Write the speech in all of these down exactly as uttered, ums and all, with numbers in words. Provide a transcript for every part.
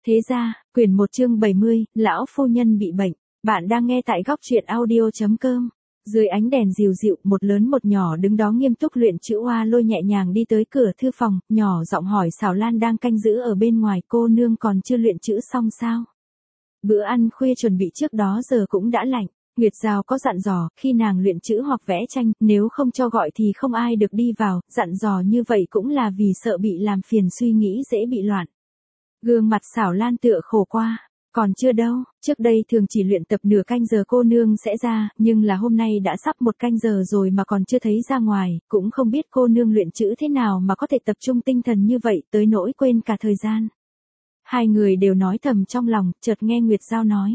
Thế ra, quyển một chương bảy mươi, lão phu nhân bị bệnh. Bạn đang nghe tại góc truyện audio chấm com. Dưới ánh đèn dịu dịu, một lớn một nhỏ đứng đó nghiêm túc luyện chữ Hoa Lôi nhẹ nhàng đi tới cửa thư phòng, nhỏ giọng hỏi Sảo Lan đang canh giữ ở bên ngoài, cô nương còn chưa luyện chữ xong sao? Bữa ăn khuya chuẩn bị trước đó giờ cũng đã lạnh. Nguyệt Giao có dặn dò, khi nàng luyện chữ hoặc vẽ tranh, nếu không cho gọi thì không ai được đi vào, dặn dò như vậy cũng là vì sợ bị làm phiền suy nghĩ dễ bị loạn. Gương mặt Sảo Lan tựa khổ qua, còn chưa đâu, trước đây thường chỉ luyện tập nửa canh giờ cô nương sẽ ra, nhưng là hôm nay đã sắp một canh giờ rồi mà còn chưa thấy ra ngoài, cũng không biết cô nương luyện chữ thế nào mà có thể tập trung tinh thần như vậy tới nỗi quên cả thời gian. Hai người đều nói thầm trong lòng, chợt nghe Nguyệt Giao nói.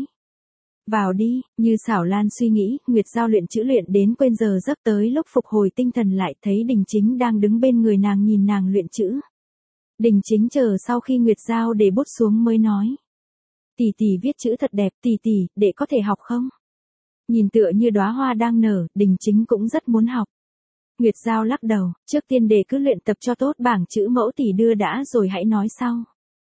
Vào đi, như Sảo Lan suy nghĩ, Nguyệt Giao luyện chữ luyện đến quên giờ giấc, tới lúc phục hồi tinh thần lại thấy Đình Chính đang đứng bên người nàng nhìn nàng luyện chữ. Đình Chính chờ sau khi Nguyệt Giao để bút xuống mới nói. Tỷ tỷ viết chữ thật đẹp, tỷ tỷ, đệ có thể học không? Nhìn tựa như đóa hoa đang nở, Đình Chính cũng rất muốn học. Nguyệt Giao lắc đầu, trước tiên đệ cứ luyện tập cho tốt bảng chữ mẫu tỷ đưa đã rồi hãy nói sau.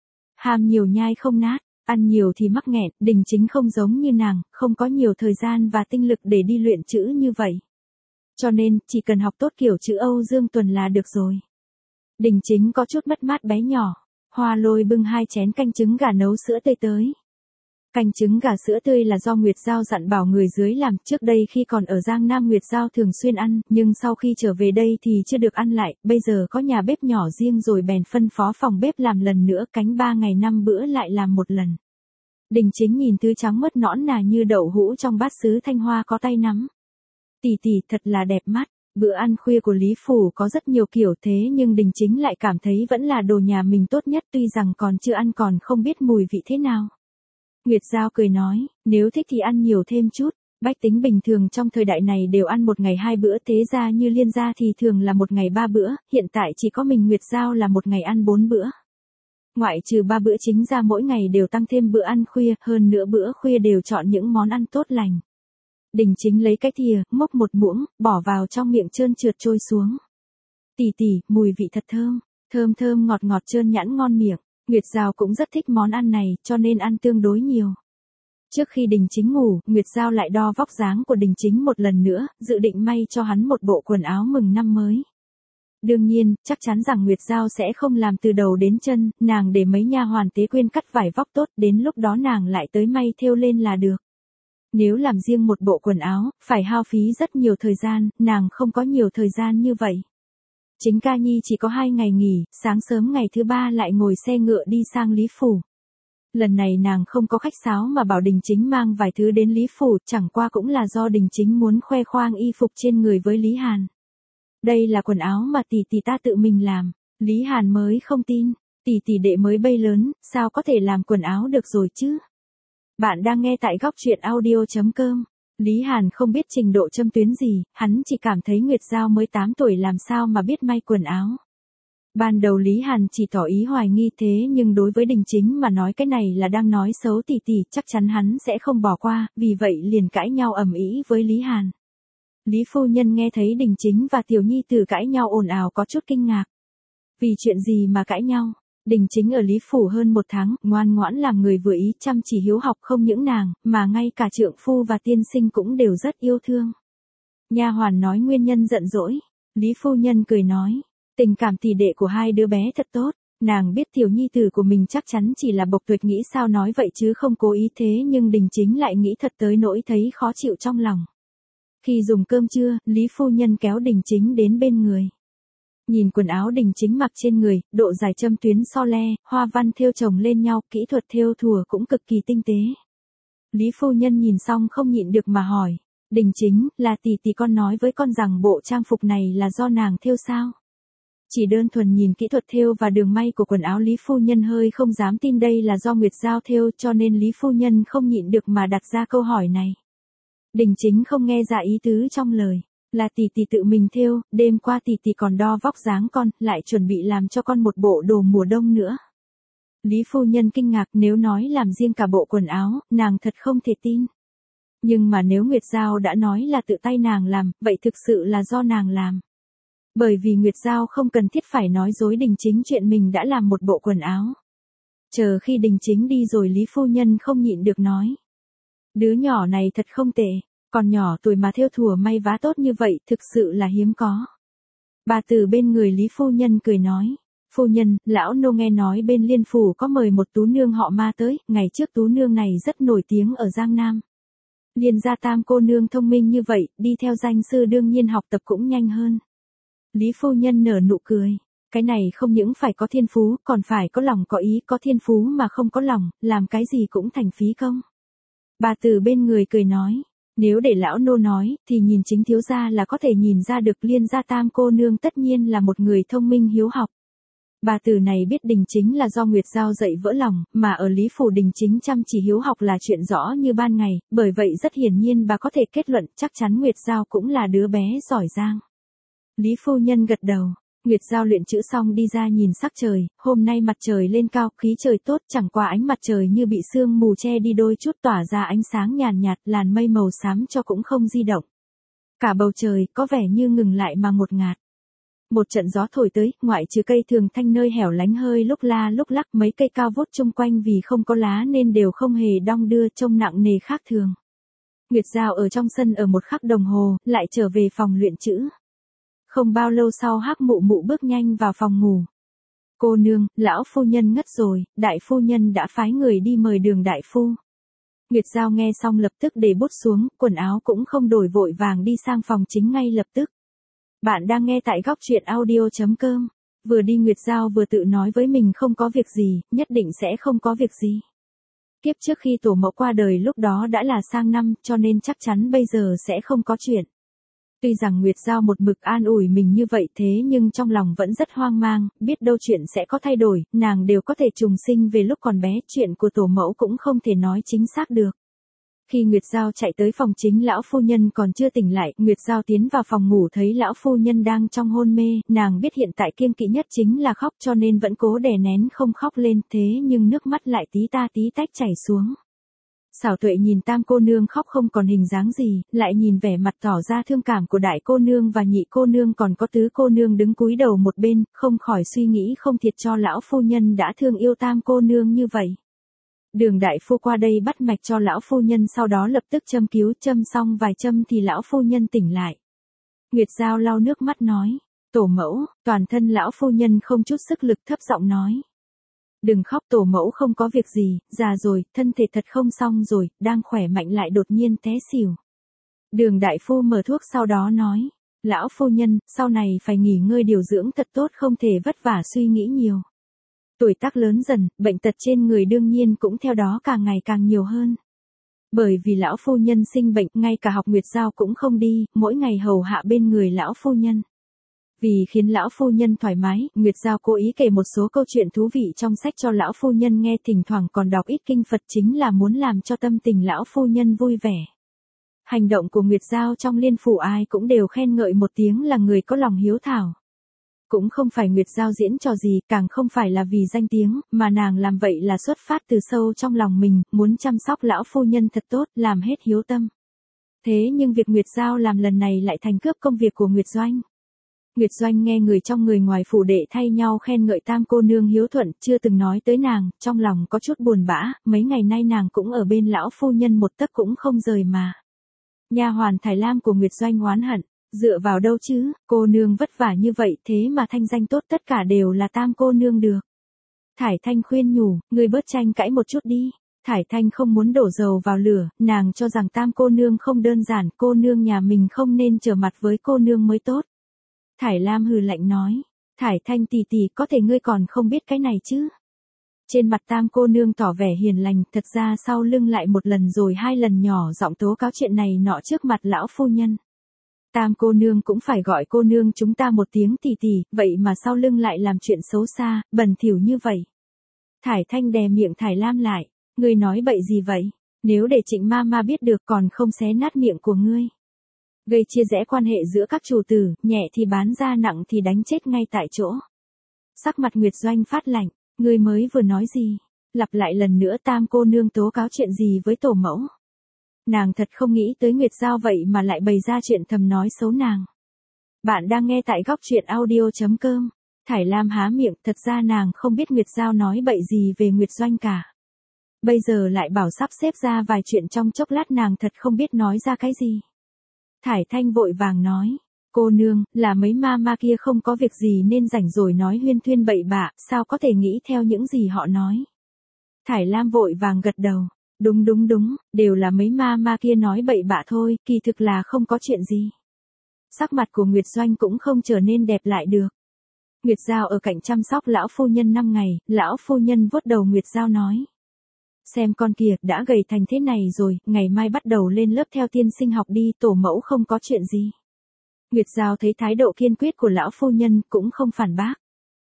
Ham nhiều nhai không nát, ăn nhiều thì mắc nghẹn, Đình Chính không giống như nàng, không có nhiều thời gian và tinh lực để đi luyện chữ như vậy. Cho nên, chỉ cần học tốt kiểu chữ Âu Dương Tuần là được rồi. Đình Chính có chút mất mát bé nhỏ. Hoa Lôi bưng hai chén canh trứng gà nấu sữa tươi tới. Canh trứng gà sữa tươi là do Nguyệt Giao dặn bảo người dưới làm, trước đây khi còn ở Giang Nam Nguyệt Giao thường xuyên ăn, nhưng sau khi trở về đây thì chưa được ăn lại, bây giờ có nhà bếp nhỏ riêng rồi bèn phân phó phòng bếp làm lần nữa, cánh ba ngày năm bữa lại làm một lần. Đình Chính nhìn thứ trắng mướt nõn nà như đậu hũ trong bát sứ thanh hoa có tay nắm. Tỷ tỷ thật là đẹp mắt. Bữa ăn khuya của Lý Phủ có rất nhiều kiểu thế nhưng Đình Chính lại cảm thấy vẫn là đồ nhà mình tốt nhất, tuy rằng còn chưa ăn còn không biết mùi vị thế nào. Nguyệt Giao cười nói, nếu thích thì ăn nhiều thêm chút, bách tính bình thường trong thời đại này đều ăn một ngày hai bữa, thế ra như Liên gia thì thường là một ngày ba bữa, hiện tại chỉ có mình Nguyệt Giao là một ngày ăn bốn bữa. Ngoại trừ ba bữa chính ra mỗi ngày đều tăng thêm bữa ăn khuya, hơn nữa bữa khuya đều chọn những món ăn tốt lành. Đình Chính lấy cái thìa, múc một muỗng, bỏ vào trong miệng trơn trượt trôi xuống. Tỷ tỷ, mùi vị thật thơm, thơm thơm ngọt ngọt trơn nhẵn ngon miệng. Nguyệt Giao cũng rất thích món ăn này, cho nên ăn tương đối nhiều. Trước khi Đình Chính ngủ, Nguyệt Giao lại đo vóc dáng của Đình Chính một lần nữa, dự định may cho hắn một bộ quần áo mừng năm mới. Đương nhiên, chắc chắn rằng Nguyệt Giao sẽ không làm từ đầu đến chân, nàng để mấy nha hoàn tế quyên cắt vải vóc tốt, đến lúc đó nàng lại tới may thêu lên là được. Nếu làm riêng một bộ quần áo, phải hao phí rất nhiều thời gian, nàng không có nhiều thời gian như vậy. Chính Ca Nhi chỉ có hai ngày nghỉ, sáng sớm ngày thứ ba lại ngồi xe ngựa đi sang Lý Phủ. Lần này nàng không có khách sáo mà bảo Đình Chính mang vài thứ đến Lý Phủ, chẳng qua cũng là do Đình Chính muốn khoe khoang y phục trên người với Lý Hàn. Đây là quần áo mà tỷ tỷ ta tự mình làm. Lý Hàn mới không tin, tỷ tỷ đệ mới bay lớn, sao có thể làm quần áo được rồi chứ? Bạn đang nghe tại góc truyện audio chấm com. Lý Hàn không biết trình độ châm tuyến gì, hắn chỉ cảm thấy Nguyệt Giao mới tám tuổi làm sao mà biết may quần áo. Ban đầu Lý Hàn chỉ tỏ ý hoài nghi thế nhưng đối với Đình Chính mà nói cái này là đang nói xấu tỷ tỷ, chắc chắn hắn sẽ không bỏ qua, vì vậy liền cãi nhau ầm ĩ với Lý Hàn. Lý phu nhân nghe thấy Đình Chính và Tiểu Nhi tử cãi nhau ồn ào có chút kinh ngạc. Vì chuyện gì mà cãi nhau? Đình Chính ở Lý Phủ hơn một tháng, ngoan ngoãn làm người vừa ý, chăm chỉ hiếu học, không những nàng, mà ngay cả trượng phu và tiên sinh cũng đều rất yêu thương. Nha hoàn nói nguyên nhân giận dỗi. Lý phu nhân cười nói, tình cảm tỷ đệ của hai đứa bé thật tốt. Nàng biết Tiểu Nhi tử của mình chắc chắn chỉ là bộc tuyệt, nghĩ sao nói vậy chứ không cố ý, thế nhưng Đình Chính lại nghĩ thật tới nỗi thấy khó chịu trong lòng. Khi dùng cơm trưa, Lý phu nhân kéo Đình Chính đến bên người. Nhìn quần áo Đình Chính mặc trên người, độ dài châm tuyến so le, hoa văn thêu chồng lên nhau, kỹ thuật thêu thùa cũng cực kỳ tinh tế. Lý phu nhân nhìn xong không nhịn được mà hỏi, Đình Chính, là tỷ tỷ con nói với con rằng bộ trang phục này là do nàng thêu sao? Chỉ đơn thuần nhìn kỹ thuật thêu và đường may của quần áo, Lý phu nhân hơi không dám tin đây là do Nguyệt Giao thêu, cho nên Lý phu nhân không nhịn được mà đặt ra câu hỏi này. Đình Chính không nghe ra ý tứ trong lời. Là tỷ tỷ tự mình thêu, đêm qua tỷ tỷ còn đo vóc dáng con, lại chuẩn bị làm cho con một bộ đồ mùa đông nữa. Lý phu nhân kinh ngạc, nếu nói làm riêng cả bộ quần áo, nàng thật không thể tin. Nhưng mà nếu Nguyệt Giao đã nói là tự tay nàng làm, vậy thực sự là do nàng làm. Bởi vì Nguyệt Giao không cần thiết phải nói dối Đình Chính chuyện mình đã làm một bộ quần áo. Chờ khi Đình Chính đi rồi Lý phu nhân không nhịn được nói. Đứa nhỏ này thật không tệ, còn nhỏ tuổi mà thêu thùa may vá tốt như vậy thực sự là hiếm có. Bà từ bên người Lý phu nhân cười nói. Phu nhân, lão nô nghe nói bên Liên Phủ có mời một tú nương họ Ma tới, ngày trước tú nương này rất nổi tiếng ở Giang Nam. Liên gia Tam cô nương thông minh như vậy, đi theo danh sư đương nhiên học tập cũng nhanh hơn. Lý phu nhân nở nụ cười. Cái này không những phải có thiên phú, còn phải có lòng có ý, có thiên phú mà không có lòng, làm cái gì cũng thành phí công. Bà từ bên người cười nói. Nếu để lão nô nói, thì nhìn chính thiếu gia là có thể nhìn ra được Liên gia Tam cô nương tất nhiên là một người thông minh hiếu học. Bà từ này biết Đình Chính là do Nguyệt Giao dạy vỡ lòng, mà ở Lý Phủ Đình Chính chăm chỉ hiếu học là chuyện rõ như ban ngày, bởi vậy rất hiển nhiên bà có thể kết luận chắc chắn Nguyệt Giao cũng là đứa bé giỏi giang. Lý phu nhân gật đầu. Nguyệt Giao luyện chữ xong đi ra nhìn sắc trời, hôm nay mặt trời lên cao, khí trời tốt, chẳng qua ánh mặt trời như bị sương mù che đi đôi chút tỏa ra ánh sáng nhàn nhạt, làn mây màu xám cho cũng không di động. Cả bầu trời có vẻ như ngừng lại mà ngột ngạt. Một trận gió thổi tới, ngoại trừ cây thường thanh nơi hẻo lánh hơi lúc la lúc lắc, mấy cây cao vút chung quanh vì không có lá nên đều không hề đong đưa, trông nặng nề khác thường. Nguyệt Giao ở trong sân ở một khắc đồng hồ, lại trở về phòng luyện chữ. Không bao lâu sau Hắc Mụ Mụ bước nhanh vào phòng ngủ. Cô nương, lão phu nhân ngất rồi, đại phu nhân đã phái người đi mời Đường đại phu. Nguyệt Giao nghe xong lập tức để bút xuống, quần áo cũng không đổi vội vàng đi sang phòng chính ngay lập tức. Bạn đang nghe tại góc truyện audio chấm com. Vừa đi Nguyệt Giao vừa tự nói với mình không có việc gì, nhất định sẽ không có việc gì. Kiếp trước khi tổ mẫu qua đời lúc đó đã là sang năm, cho nên chắc chắn bây giờ sẽ không có chuyện. Tuy rằng Nguyệt Giao một mực an ủi mình như vậy thế nhưng trong lòng vẫn rất hoang mang, biết đâu chuyện sẽ có thay đổi, nàng đều có thể trùng sinh về lúc còn bé, chuyện của tổ mẫu cũng không thể nói chính xác được. Khi Nguyệt Giao chạy tới phòng chính lão phu nhân còn chưa tỉnh lại, Nguyệt Giao tiến vào phòng ngủ thấy lão phu nhân đang trong hôn mê, nàng biết hiện tại kiêng kỵ nhất chính là khóc cho nên vẫn cố đè nén không khóc lên, thế nhưng nước mắt lại tí ta tí tách chảy xuống. Xảo Tuệ nhìn Tam cô nương khóc không còn hình dáng gì, lại nhìn vẻ mặt tỏ ra thương cảm của đại cô nương và nhị cô nương còn có tứ cô nương đứng cúi đầu một bên, không khỏi suy nghĩ không thiệt cho lão phu nhân đã thương yêu Tam cô nương như vậy. Đường đại phu qua đây bắt mạch cho lão phu nhân sau đó lập tức châm cứu, châm xong vài châm thì lão phu nhân tỉnh lại. Nguyệt Giao lau nước mắt nói, tổ mẫu, toàn thân lão phu nhân không chút sức lực thấp giọng nói. Đừng khóc, tổ mẫu không có việc gì, già rồi, thân thể thật không xong rồi, đang khỏe mạnh lại đột nhiên té xỉu. Đường đại phu mở thuốc sau đó nói, lão phu nhân, sau này phải nghỉ ngơi điều dưỡng thật tốt, không thể vất vả suy nghĩ nhiều. Tuổi tác lớn dần, bệnh tật trên người đương nhiên cũng theo đó càng ngày càng nhiều hơn. Bởi vì lão phu nhân sinh bệnh, ngay cả học Nguyệt Giao cũng không đi, mỗi ngày hầu hạ bên người lão phu nhân. Vì khiến lão phu nhân thoải mái, Nguyệt Giao cố ý kể một số câu chuyện thú vị trong sách cho lão phu nhân nghe, thỉnh thoảng còn đọc ít kinh Phật, chính là muốn làm cho tâm tình lão phu nhân vui vẻ. Hành động của Nguyệt Giao trong Liên Phủ ai cũng đều khen ngợi một tiếng là người có lòng hiếu thảo. Cũng không phải Nguyệt Giao diễn trò gì, càng không phải là vì danh tiếng, mà nàng làm vậy là xuất phát từ sâu trong lòng mình, muốn chăm sóc lão phu nhân thật tốt, làm hết hiếu tâm. Thế nhưng việc Nguyệt Giao làm lần này lại thành cướp công việc của Nguyệt Doanh. Nguyệt Doanh nghe người trong người ngoài phủ đệ thay nhau khen ngợi Tam cô nương hiếu thuận, chưa từng nói tới nàng, trong lòng có chút buồn bã, mấy ngày nay nàng cũng ở bên lão phu nhân một tấc cũng không rời mà. Nha hoàn Thải Lam của Nguyệt Doanh oán hận, dựa vào đâu chứ, cô nương vất vả như vậy thế mà thanh danh tốt tất cả đều là Tam cô nương được. Thải Thanh khuyên nhủ, ngươi bớt tranh cãi một chút đi. Thải Thanh không muốn đổ dầu vào lửa, nàng cho rằng Tam cô nương không đơn giản, cô nương nhà mình không nên trở mặt với cô nương mới tốt. Thải Lam hừ lạnh nói, Thải Thanh tỷ tỷ, có thể ngươi còn không biết cái này chứ. Trên mặt Tam cô nương tỏ vẻ hiền lành, thật ra sau lưng lại một lần rồi hai lần nhỏ giọng tố cáo chuyện này nọ trước mặt lão phu nhân. Tam cô nương cũng phải gọi cô nương chúng ta một tiếng tỷ tỷ, vậy mà sau lưng lại làm chuyện xấu xa, bẩn thỉu như vậy. Thải Thanh đè miệng Thải Lam lại, ngươi nói bậy gì vậy, nếu để Trịnh ma ma biết được còn không xé nát miệng của ngươi. Gây chia rẽ quan hệ giữa các chủ tử, nhẹ thì bán ra nặng thì đánh chết ngay tại chỗ. Sắc mặt Nguyệt Doanh phát lạnh, ngươi mới vừa nói gì, lặp lại lần nữa Tam cô nương tố cáo chuyện gì với tổ mẫu. Nàng thật không nghĩ tới Nguyệt Giao vậy mà lại bày ra chuyện thầm nói xấu nàng. Bạn đang nghe tại góc truyện audio chấm com. Thải Lam há miệng, thật ra nàng không biết Nguyệt Giao nói bậy gì về Nguyệt Doanh cả. Bây giờ lại bảo sắp xếp ra vài chuyện trong chốc lát nàng thật không biết nói ra cái gì. Thải Thanh vội vàng nói, cô nương, là mấy ma ma kia không có việc gì nên rảnh rồi nói huyên thuyên bậy bạ, sao có thể nghĩ theo những gì họ nói. Thải Lam vội vàng gật đầu, đúng đúng đúng, đều là mấy ma ma kia nói bậy bạ thôi, kỳ thực là không có chuyện gì. Sắc mặt của Nguyệt Doanh cũng không trở nên đẹp lại được. Nguyệt Giao ở cạnh chăm sóc lão phu nhân năm ngày, lão phu nhân vuốt đầu Nguyệt Giao nói. Xem con kìa, đã gầy thành thế này rồi, ngày mai bắt đầu lên lớp theo tiên sinh học đi, tổ mẫu không có chuyện gì. Nguyệt Giao thấy thái độ kiên quyết của lão phu nhân, cũng không phản bác.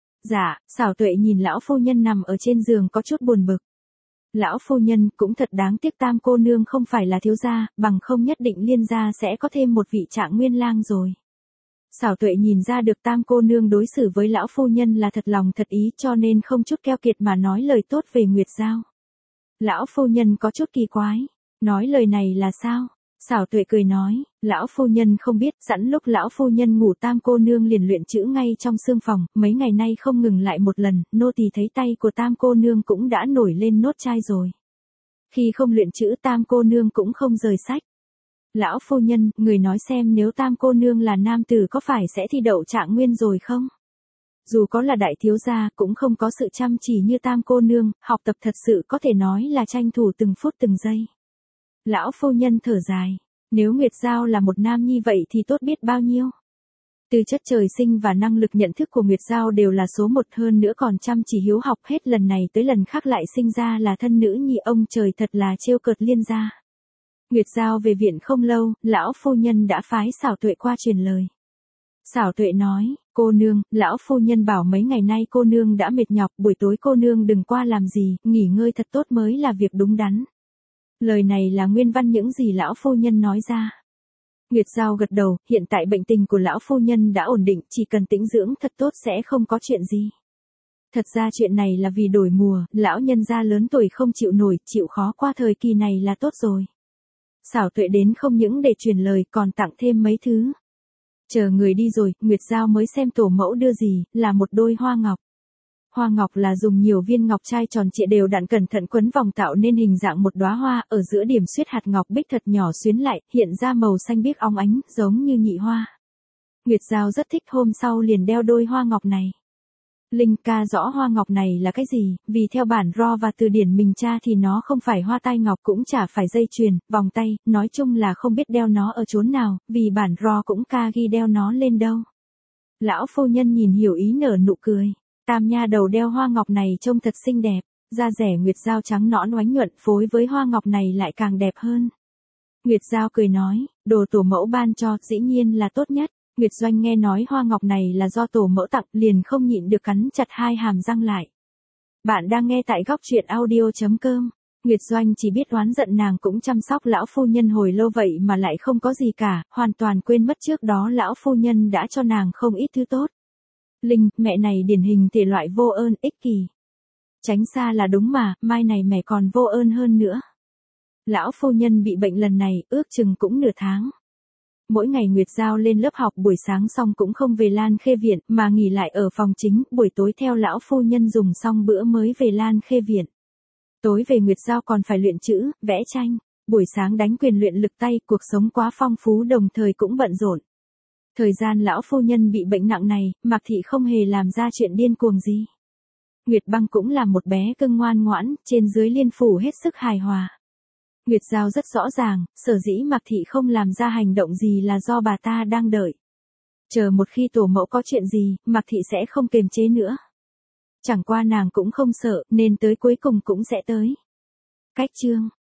Dạ, Xảo Tuệ nhìn lão phu nhân nằm ở trên giường có chút buồn bực. Lão phu nhân, cũng thật đáng tiếc Tam cô nương không phải là thiếu gia, bằng không nhất định Liên gia sẽ có thêm một vị Trạng Nguyên lang rồi. Xảo Tuệ nhìn ra được Tam cô nương đối xử với lão phu nhân là thật lòng thật ý, cho nên không chút keo kiệt mà nói lời tốt về Nguyệt Giao. Lão phu nhân có chút kỳ quái, nói lời này là sao? Xảo Tuệ cười nói, lão phu nhân không biết, sẵn lúc lão phu nhân ngủ Tam cô nương liền luyện chữ ngay trong xương phòng, mấy ngày nay không ngừng lại một lần, nô tỳ thấy tay của Tam cô nương cũng đã nổi lên nốt chai rồi. Khi không luyện chữ Tam cô nương cũng không rời sách. Lão phu nhân, người nói xem nếu Tam cô nương là nam tử có phải sẽ thi đậu Trạng Nguyên rồi không? Dù có là đại thiếu gia, cũng không có sự chăm chỉ như Tam cô nương, học tập thật sự có thể nói là tranh thủ từng phút từng giây. Lão phu nhân thở dài, nếu Nguyệt Giao là một nam nhi vậy thì tốt biết bao nhiêu. Tư chất trời sinh và năng lực nhận thức của Nguyệt Giao đều là số một, hơn nữa còn chăm chỉ hiếu học, hết lần này tới lần khác lại sinh ra là thân nữ nhi, ông trời thật là trêu cợt Liên gia. Nguyệt Giao về viện không lâu, lão phu nhân đã phái Xảo Tuệ qua truyền lời. Xảo Tuệ nói, cô nương, lão phu nhân bảo mấy ngày nay cô nương đã mệt nhọc, buổi tối cô nương đừng qua làm gì, nghỉ ngơi thật tốt mới là việc đúng đắn. Lời này là nguyên văn những gì lão phu nhân nói ra. Nguyệt Giao gật đầu, hiện tại bệnh tình của lão phu nhân đã ổn định, chỉ cần tĩnh dưỡng thật tốt sẽ không có chuyện gì. Thật ra chuyện này là vì đổi mùa, lão nhân gia lớn tuổi không chịu nổi, chịu khó qua thời kỳ này là tốt rồi. Xảo Tuệ đến không những để truyền lời còn tặng thêm mấy thứ. Chờ người đi rồi, Nguyệt Giao mới xem tổ mẫu đưa gì, là một đôi hoa ngọc. Hoa ngọc là dùng nhiều viên ngọc trai tròn trịa đều đặn cẩn thận quấn vòng tạo nên hình dạng một đóa hoa, ở giữa điểm xuyết hạt ngọc bích thật nhỏ xuyến lại, hiện ra màu xanh biếc óng ánh, giống như nhị hoa. Nguyệt Giao rất thích, hôm sau liền đeo đôi hoa ngọc này. Linh ca rõ hoa ngọc này là cái gì, vì theo bản ro và từ điển mình tra thì nó không phải hoa tai ngọc cũng chả phải dây chuyền, vòng tay, nói chung là không biết đeo nó ở chốn nào, vì bản ro cũng ca ghi đeo nó lên đâu. Lão phu nhân nhìn hiểu ý nở nụ cười. Tam nha đầu đeo hoa ngọc này trông thật xinh đẹp, da rẻ Nguyệt Giao trắng nõn oánh nhuận phối với hoa ngọc này lại càng đẹp hơn. Nguyệt Giao cười nói, đồ tổ mẫu ban cho, dĩ nhiên là tốt nhất. Nguyệt Doanh nghe nói hoa ngọc này là do tổ mẫu tặng, liền không nhịn được cắn chặt hai hàm răng lại. Bạn đang nghe tại góc truyện audio chấm com. Nguyệt Doanh chỉ biết oán giận nàng cũng chăm sóc lão phu nhân hồi lâu vậy mà lại không có gì cả, hoàn toàn quên mất trước đó lão phu nhân đã cho nàng không ít thứ tốt. Linh, mẹ này điển hình thể loại vô ơn, ích kỷ. Tránh xa là đúng mà, mai này mẹ còn vô ơn hơn nữa. Lão phu nhân bị bệnh lần này, ước chừng cũng nửa tháng. Mỗi ngày Nguyệt Giao lên lớp học buổi sáng xong cũng không về Lan Khê Viện, mà nghỉ lại ở phòng chính, buổi tối theo lão phu nhân dùng xong bữa mới về Lan Khê Viện. Tối về Nguyệt Giao còn phải luyện chữ, vẽ tranh, buổi sáng đánh quyền luyện lực tay, cuộc sống quá phong phú đồng thời cũng bận rộn. Thời gian lão phu nhân bị bệnh nặng này, Mạc Thị không hề làm ra chuyện điên cuồng gì. Nguyệt Băng cũng là một bé cưng ngoan ngoãn, trên dưới liên phủ hết sức hài hòa. Nguyệt Giao rất rõ ràng, sở dĩ Mạc Thị không làm ra hành động gì là do bà ta đang đợi. Chờ một khi tổ mẫu có chuyện gì, Mạc Thị sẽ không kiềm chế nữa. Chẳng qua nàng cũng không sợ, nên tới cuối cùng cũng sẽ tới. Cách chương